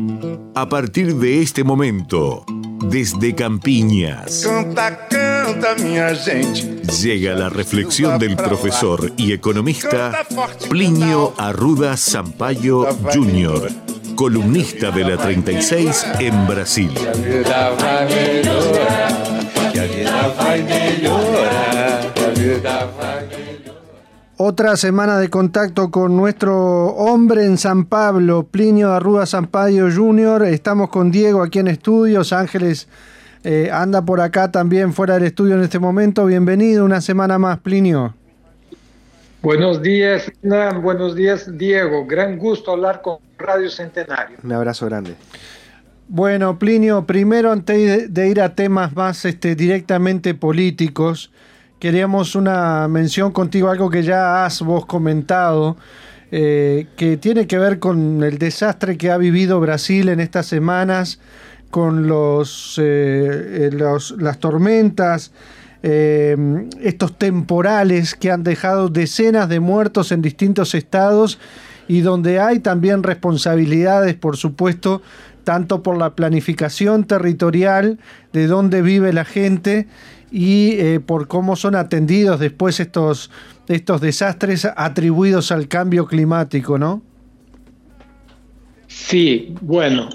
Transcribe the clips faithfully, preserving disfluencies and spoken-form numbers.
A partir de este momento, desde Campiñas, Canta, canta, minha gente. llega la reflexión del profesor y economista Plinio Arruda Sampaio júnior, columnista de la treinta y seis en Brasil. Que a vida vai melhorar, que a vida vai melhorar, que a vida vai melhorar. Otra semana de contacto con nuestro hombre en San Pablo, Plinio Arruda Sampaio júnior Estamos con Diego aquí en estudios. Ángeles eh, anda por acá también fuera del estudio en este momento. Bienvenido una semana más, Plinio. Buenos días, Hernán. Buenos días, Diego. Gran gusto hablar con Radio Centenario. Un abrazo grande. Bueno, Plinio, primero antes de ir a temas más este, directamente políticos, queríamos una mención contigo, algo que ya has vos comentado, eh, que tiene que ver con el desastre que ha vivido Brasil en estas semanas, con los, eh, los las tormentas, eh, estos temporales que han dejado decenas de muertos en distintos estados y donde hay también responsabilidades, por supuesto, tanto por la planificación territorial de dónde vive la gente y eh, por cómo son atendidos después estos, estos desastres atribuidos al cambio climático, ¿no? Sí, bueno,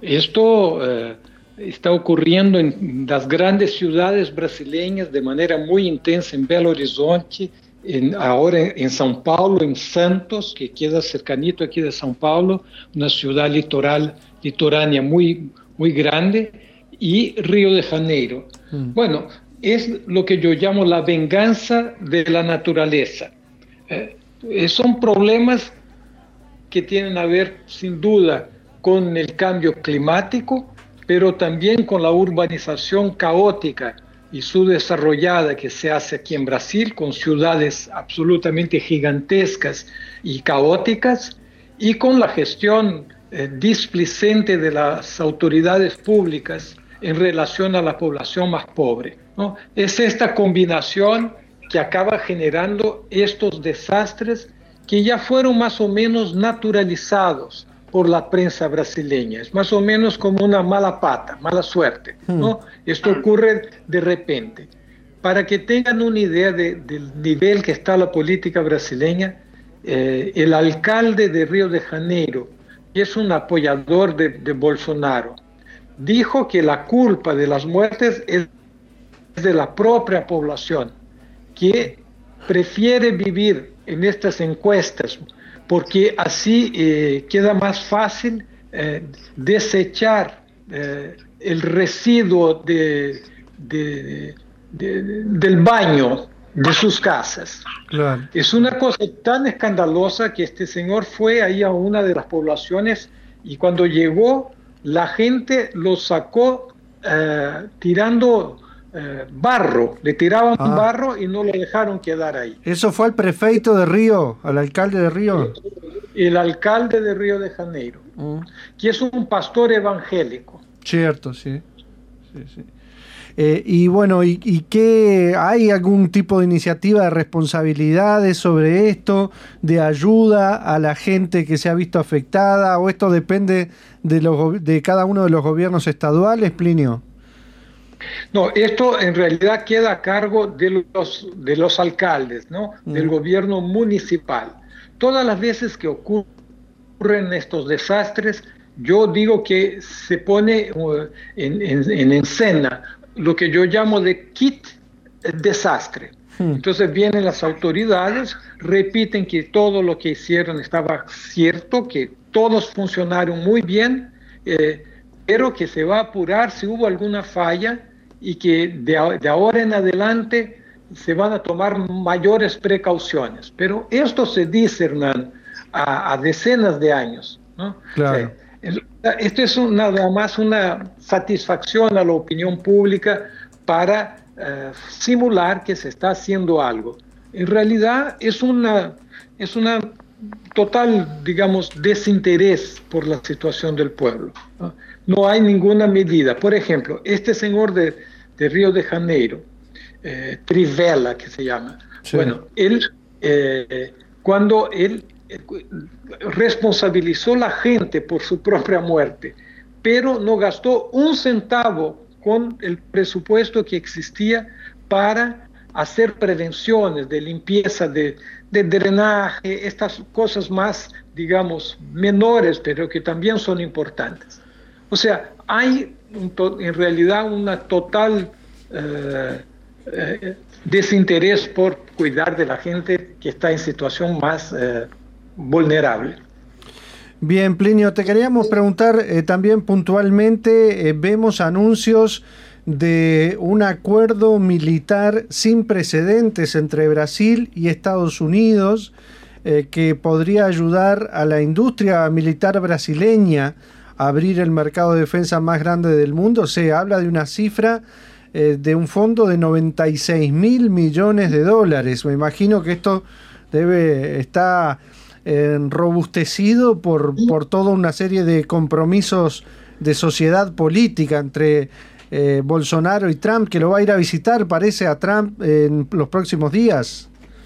esto eh, está ocurriendo en las grandes ciudades brasileñas de manera muy intensa, en Belo Horizonte, en, ahora en, en São Paulo, en Santos, que queda cercanito aquí de São Paulo, una ciudad litoral, litoránea muy, muy grande, y Río de Janeiro. Mm. Bueno, es lo que yo llamo la venganza de la naturaleza. Eh, son problemas que tienen a ver, sin duda, con el cambio climático, pero también con la urbanización caótica y subdesarrollada que se hace aquí en Brasil, con ciudades absolutamente gigantescas y caóticas, y con la gestión eh, displicente de las autoridades públicas en relación a la población más pobre, ¿no? Es esta combinación que acaba generando estos desastres que ya fueron más o menos naturalizados por la prensa brasileña. Es más o menos como una mala pata, mala suerte, ¿no? Esto ocurre de repente. Para que tengan una idea de, del nivel que está la política brasileña, eh, el alcalde de Río de Janeiro, que es un apoyador de, de Bolsonaro, dijo que la culpa de las muertes es de la propia población, que prefiere vivir en estas encuestas porque así eh, queda más fácil eh, desechar eh, el residuo de, de, de, de, del baño de sus casas. Claro. Es una cosa tan escandalosa que este señor fue ahí a una de las poblaciones y cuando llegó la gente lo sacó eh, tirando eh, barro, le tiraban ah. barro y no lo dejaron quedar ahí. ¿Eso fue al prefeito de Río, al alcalde de Río? El, el alcalde de Río de Janeiro, uh. que es un pastor evangélico. Cierto, sí. sí, sí. Eh, y bueno, ¿y, y qué hay algún tipo de iniciativa de responsabilidades sobre esto, de ayuda a la gente que se ha visto afectada, o esto depende de, los, de cada uno de los gobiernos estaduales, Plinio? No, esto en realidad queda a cargo de los, de los alcaldes, ¿no? Mm. Del gobierno municipal. Todas las veces que ocurren estos desastres, yo digo que se pone uh, en, en, en escena lo que yo llamo de kit desastre. Hmm. Entonces vienen las autoridades, repiten que todo lo que hicieron estaba cierto, que todos funcionaron muy bien, eh, pero que se va a apurar si hubo alguna falla y que de, de ahora en adelante se van a tomar mayores precauciones. Pero esto se dice, Hernán, a, a decenas de años, ¿no? Claro. O sea, esto es un, nada más una satisfacción a la opinión pública para uh, simular que se está haciendo algo. En realidad es una, es una total, digamos, desinterés por la situación del pueblo, ¿no? No hay ninguna medida. Por ejemplo, este señor de, de Río de Janeiro, eh, Trivela, que se llama, sí. Bueno, él, eh, cuando él responsabilizó a la gente por su propia muerte, pero no gastó un centavo con el presupuesto que existía para hacer prevenciones de limpieza, de, de drenaje, estas cosas más, digamos, menores, pero que también son importantes. O sea, hay en realidad una total eh, eh, desinterés por cuidar de la gente que está en situación más eh, vulnerable. Bien, Plinio, te queríamos preguntar eh, también puntualmente, eh, vemos anuncios de un acuerdo militar sin precedentes entre Brasil y Estados Unidos eh, que podría ayudar a la industria militar brasileña a abrir el mercado de defensa más grande del mundo. Se habla de una cifra eh, de un fondo de noventa y seis mil millones de dólares. Me imagino que esto debe estar eh, robustecido por, por toda una serie de compromisos de sociedad política entre eh, Bolsonaro y Trump, que lo va a ir a visitar, parece, a Trump en los próximos días.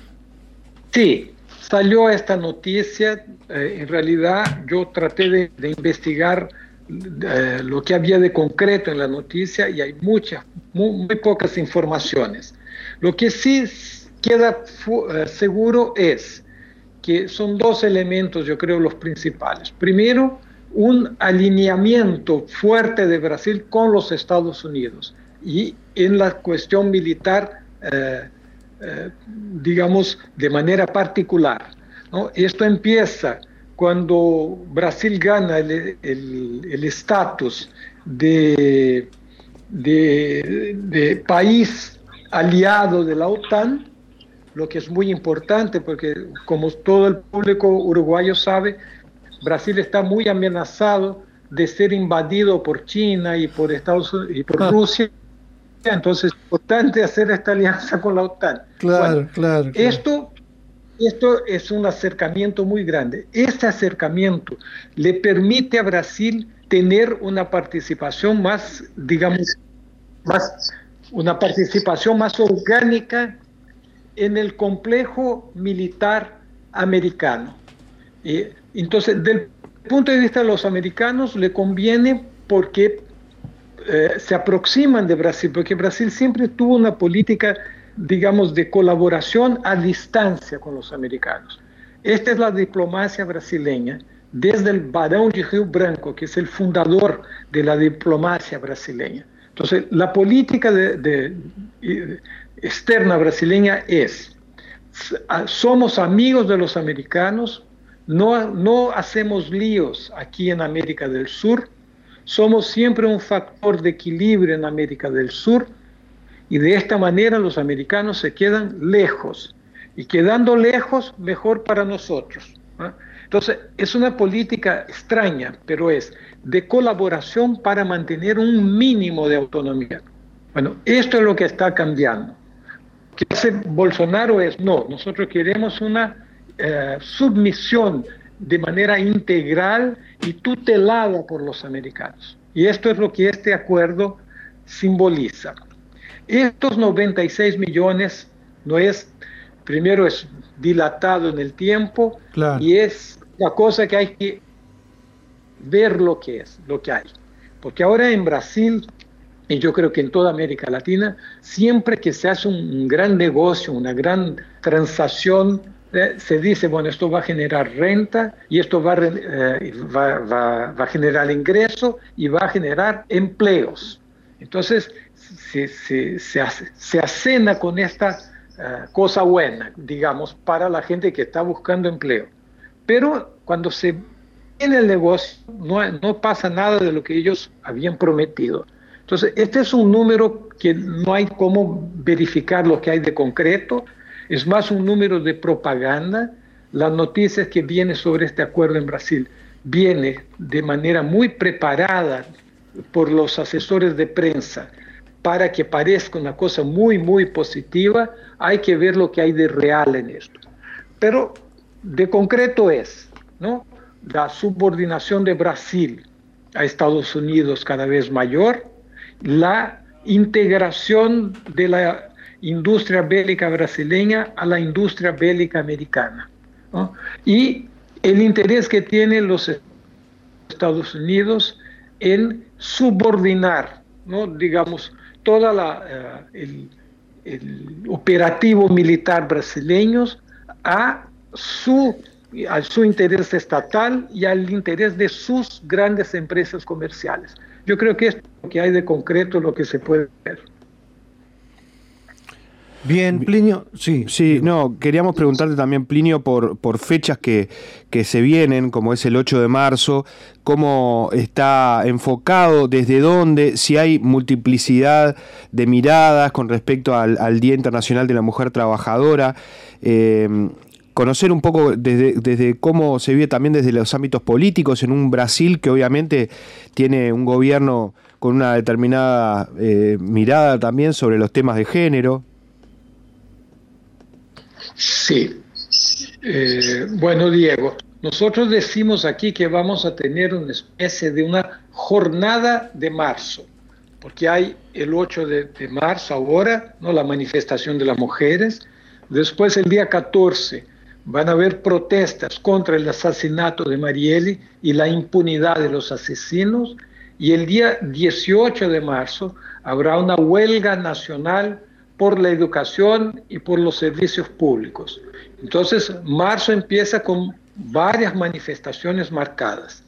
Sí, salió esta noticia. Eh, en realidad yo traté de, de investigar eh, lo que había de concreto en la noticia y hay muchas, muy, muy pocas informaciones. Lo que sí queda eh, seguro es que son dos elementos, yo creo, los principales. Primero, un alineamiento fuerte de Brasil con los Estados Unidos y en la cuestión militar, eh, eh, digamos, de manera particular, ¿no? Esto empieza cuando Brasil gana el estatus de, de, de país aliado de la OTAN, lo que es muy importante porque, como todo el público uruguayo sabe, Brasil está muy amenazado de ser invadido por China y por Estados Unidos y por ah. Rusia. Entonces es importante hacer esta alianza con la OTAN. Claro, bueno, claro, claro. Esto, esto es un acercamiento muy grande. Este acercamiento le permite a Brasil tener una participación más, digamos, más, una participación más orgánica en el complejo militar americano. Eh, entonces, del punto de vista de los americanos, le conviene porque eh, se aproximan de Brasil, porque Brasil siempre tuvo una política, digamos, de colaboración a distancia con los americanos. Esta es la diplomacia brasileña, desde el Barão de Rio Branco, que es el fundador de la diplomacia brasileña. Entonces, la política de, de, de, externa brasileña es, somos amigos de los americanos, no, no hacemos líos aquí en América del Sur, somos siempre un factor de equilibrio en América del Sur, y de esta manera los americanos se quedan lejos, y quedando lejos, mejor para nosotros, ¿no? Entonces, es una política extraña, pero es de colaboración para mantener un mínimo de autonomía. Bueno, esto es lo que está cambiando. Lo que hace Bolsonaro es, no, nosotros queremos una eh, submisión de manera integral y tutelada por los americanos. Y esto es lo que este acuerdo simboliza. Estos noventa y seis millones no es, primero es dilatado en el tiempo, claro, y es la cosa que hay que ver lo que es, lo que hay. Porque ahora en Brasil, y yo creo que en toda América Latina, siempre que se hace un, un gran negocio, una gran transacción, eh, se dice, bueno, esto va a generar renta, y esto va, eh, va, va, va a generar ingreso, y va a generar empleos. Entonces, se, se, se, hace, se acena con esta uh, cosa buena, digamos, para la gente que está buscando empleo. Pero cuando se viene el negocio, no, no pasa nada de lo que ellos habían prometido. Entonces, este es un número que no hay cómo verificar lo que hay de concreto, es más un número de propaganda. Las noticias que vienen sobre este acuerdo en Brasil viene de manera muy preparada por los asesores de prensa para que parezca una cosa muy, muy positiva. Hay que ver lo que hay de real en esto. Pero de concreto es, ¿no?, la subordinación de Brasil a Estados Unidos cada vez mayor, la integración de la industria bélica brasileña a la industria bélica americana, ¿no?, y el interés que tienen los Estados Unidos en subordinar, ¿no? digamos, toda la, uh, el, el operativo militar brasileño a su, a su interés estatal y al interés de sus grandes empresas comerciales. Yo creo que es lo que hay de concreto, lo que se puede ver. Bien, Plinio, sí. Sí, no, queríamos preguntarte también, Plinio, por, por fechas que, que se vienen, como es el ocho de marzo, cómo está enfocado, desde dónde, si hay multiplicidad de miradas con respecto al, al Día Internacional de la Mujer Trabajadora, eh, conocer un poco desde, desde cómo se vive también desde los ámbitos políticos en un Brasil que obviamente tiene un gobierno con una determinada eh, mirada también sobre los temas de género. Sí. Eh, bueno, Diego, nosotros decimos aquí que vamos a tener una especie de una jornada de marzo, porque hay el ocho de, de marzo ahora, ¿no? La manifestación de las mujeres. Después, el día catorce, van a haber protestas contra el asesinato de Marielle y la impunidad de los asesinos. Y el día dieciocho de marzo habrá una huelga nacional por la educación y por los servicios públicos. Entonces, marzo empieza con varias manifestaciones marcadas.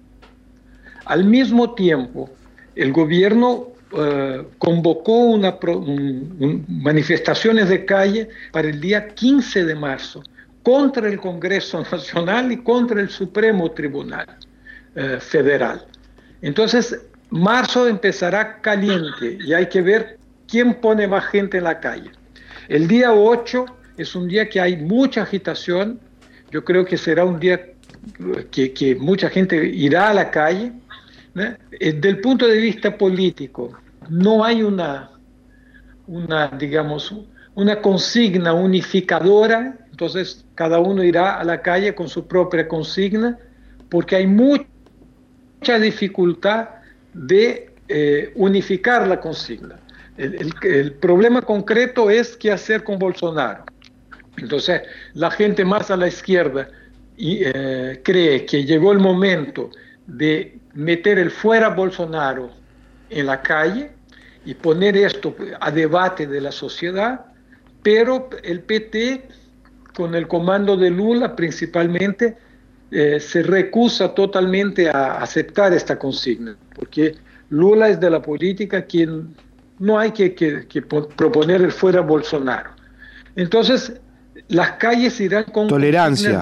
Al mismo tiempo, el gobierno eh, convocó una pro, un, un, manifestaciones de calle para el día quince de marzo contra el Congreso Nacional y contra el Supremo Tribunal eh, Federal. Entonces, marzo empezará caliente y hay que ver quién pone más gente en la calle. El día ocho es un día que hay mucha agitación. Yo creo que será un día que, que mucha gente irá a la calle, ¿no? Desde el punto de vista político, no hay una, una, digamos, una consigna unificadora. Entonces, cada uno irá a la calle con su propia consigna, porque hay mucha dificultad de eh, unificar la consigna. El, el, el problema concreto es qué hacer con Bolsonaro. Entonces, la gente más a la izquierda y, eh, cree que llegó el momento de meter el fuera Bolsonaro en la calle y poner esto a debate de la sociedad, pero el P T, con el comando de Lula principalmente, eh, se recusa totalmente a aceptar esta consigna, porque Lula es de la política quien no hay que, que, que proponer el fuera Bolsonaro. Entonces, las calles irán con tolerancia.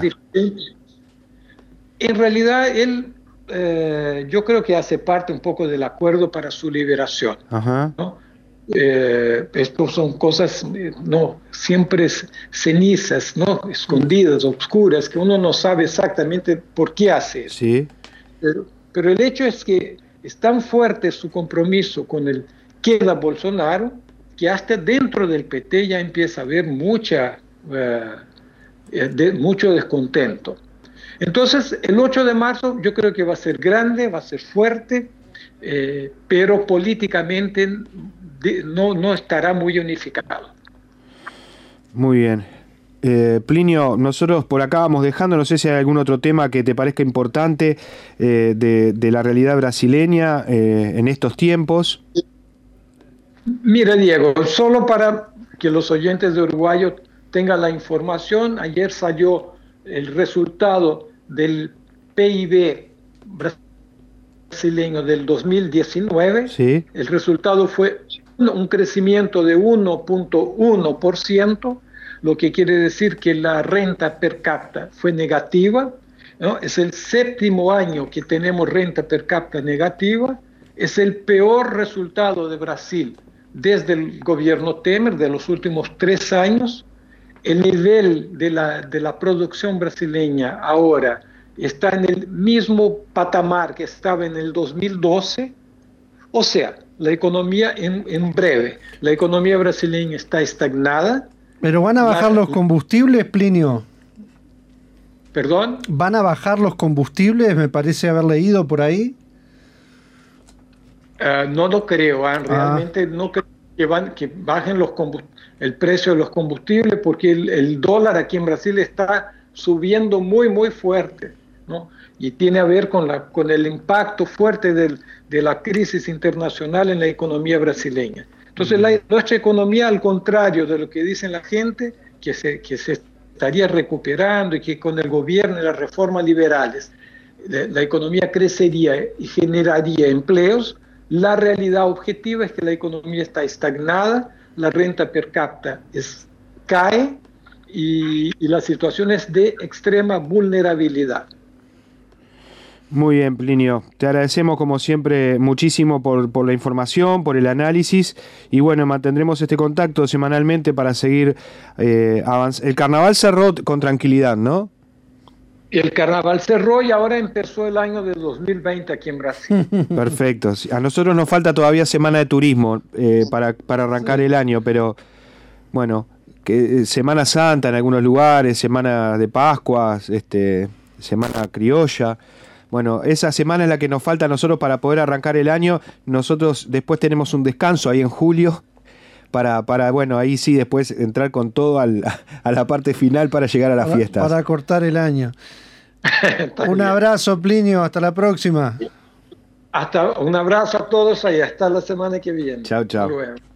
En realidad, él, eh, yo creo que hace parte un poco del acuerdo para su liberación. Ajá. ¿No? Eh, esto son cosas, eh, no, siempre cenizas, ¿no? Escondidas, oscuras, que uno no sabe exactamente por qué hace eso. Sí. Pero, pero el hecho es que es tan fuerte su compromiso con el queda Bolsonaro, que hasta dentro del P T ya empieza a haber mucha, uh, de, mucho descontento. Entonces, el ocho de marzo yo creo que va a ser grande, va a ser fuerte, eh, pero políticamente de, no, no estará muy unificado. Muy bien. Eh, Plinio, nosotros por acá vamos dejando, no sé si hay algún otro tema que te parezca importante eh, de, de la realidad brasileña eh, en estos tiempos. Mira, Diego, solo para que los oyentes de Uruguayo tengan la información, ayer salió el resultado del P I B brasileño del dos mil diecinueve. Sí. El resultado fue un crecimiento de uno punto uno por ciento, lo que quiere decir que la renta per cápita fue negativa, ¿no? Es el séptimo año que tenemos renta per cápita negativa, es el peor resultado de Brasil desde el gobierno Temer de los últimos tres años. El nivel de la, de la producción brasileña ahora está en el mismo patamar que estaba en el dos mil doce. O sea, la economía, en, en breve, la economía brasileña está estagnada. ¿Pero van a bajar la, los combustibles, Plinio? ¿Perdón? ¿Van a bajar los combustibles? Me parece haber leído por ahí. Uh, no lo creo, ¿eh? Realmente ah. no creo que, van, que bajen los el precio de los combustibles, porque el, el dólar aquí en Brasil está subiendo muy, muy fuerte, ¿no? Y tiene a ver con, la, con el impacto fuerte del, de la crisis internacional en la economía brasileña. Entonces, la, nuestra economía, al contrario de lo que dicen la gente, que se, que se estaría recuperando y que con el gobierno y las reformas liberales la, la economía crecería y generaría empleos, la realidad objetiva es que la economía está estagnada, la renta per cápita es, cae y, y la situación es de extrema vulnerabilidad. Muy bien, Plinio. Te agradecemos como siempre muchísimo por, por la información, por el análisis y bueno, mantendremos este contacto semanalmente para seguir eh, avanzando. El carnaval cerró con tranquilidad, ¿no? El carnaval cerró y ahora empezó el año del dos mil veinte aquí en Brasil. Perfecto. A nosotros nos falta todavía semana de turismo eh, para, para arrancar sí. el año, pero bueno, que Semana Santa en algunos lugares, Semana de Pascuas, este, Semana Criolla. Bueno, esa semana es la que nos falta a nosotros para poder arrancar el año. Nosotros después tenemos un descanso ahí en julio para, para bueno, ahí sí después entrar con todo al, a la parte final para llegar a las para, fiestas. Para cortar el año. Un abrazo, Plinio, hasta la próxima. Hasta, un abrazo a todos y hasta la semana que viene. Chao, chao.